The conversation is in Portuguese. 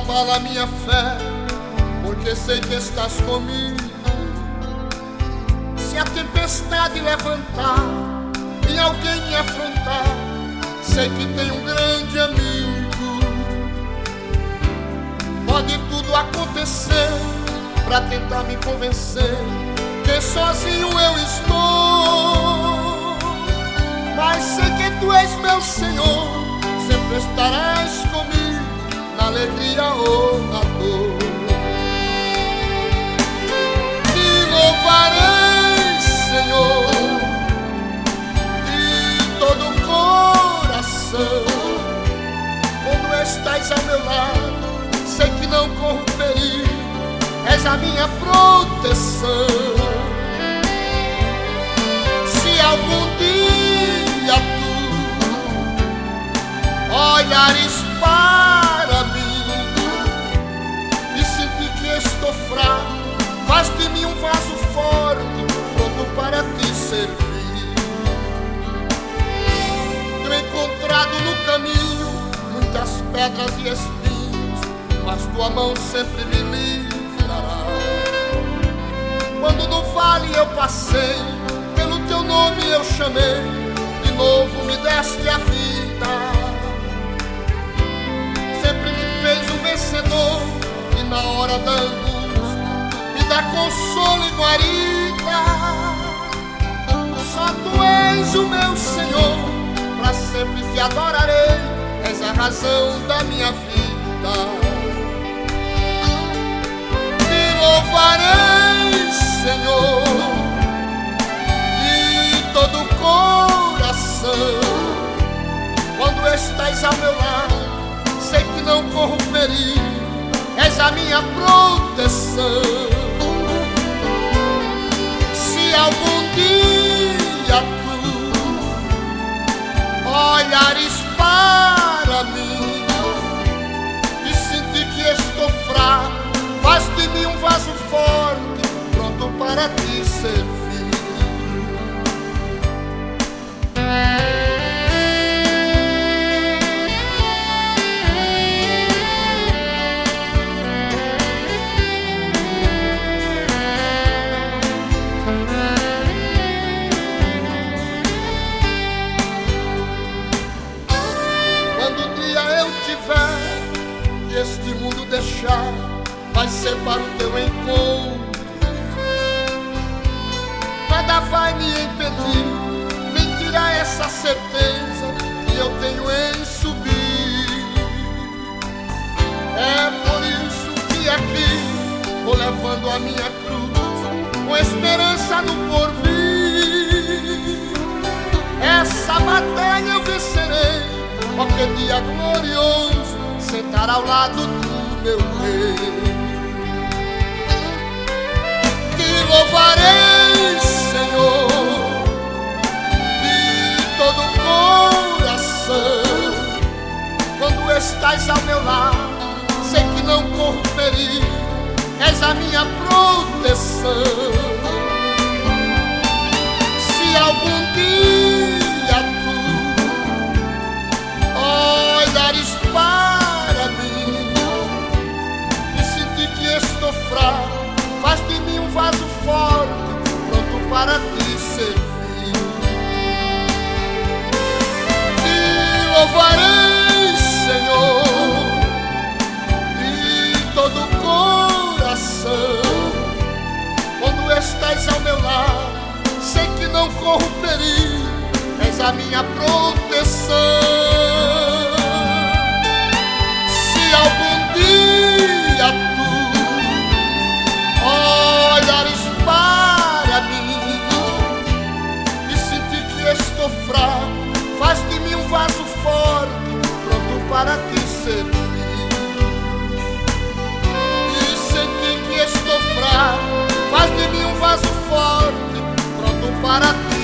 abala minha fé, porque sei que estás comigo. Se a tempestade levantar e alguém me afrontar, sei que tem um grande amigo. Pode tudo acontecer pra tentar me convencer que sozinho eu estou, mas sei que tu és meu Senhor, sempre estarás comigo na alegria ou na dor. Te louvarei, Senhor, de todo o coração. Quando estás ao meu lado, sei que não corro perigo, és a minha proteção. Se algum dia tu olhares para mim e sentir que estou fraco, faz de mim um vaso forte, pronto para te servir. Tenho encontrado no caminho muitas pedras e espinhos, mas tua mão sempre me livrará. Quando no vale eu passei, pelo teu nome eu chamei, de novo me deste a vida. Sempre me fez um vencedor, e na hora da angústia me dá consolo e guarida. Só tu és o meu Senhor, pra sempre te adorarei, és a razão da minha vida. Te louvarei, Senhor, de todo o coração. Quando estás ao meu lado, sei que não corro perigo, és a minha proteção. Se algum dia tu olhares para mim e sentir que estou fraco, faz de mim um vaso forte, pronto para te servir. Este mundo deixar, vai ser para o teu encontro. Nada vai me impedir, nem tirar essa certeza que eu tenho em subir. É por isso que aqui vou levando a minha cruz, com esperança no porvir. Essa batalha eu vencerei, porque dia glorioso sentar ao lado do meu rei. Te louvarei, Senhor, de todo o coração. Quando estás ao meu lado, sei que não corro perigo, és a minha proteção. Se algum dia tu olhares para mim e sentir que estou fraco, faz de mim um vaso forte, pronto para te servir. Te louvarei, Senhor, de todo o coração. Quando estás ao meu lado, sei que não corro perigo, és a minha proteção. Se algum dia tu olhares para mim e sentir que estou fraco, faz de mim um vaso forte, pronto para te servir. E sentir que estou fraco, faz de mim um vaso forte, pronto para te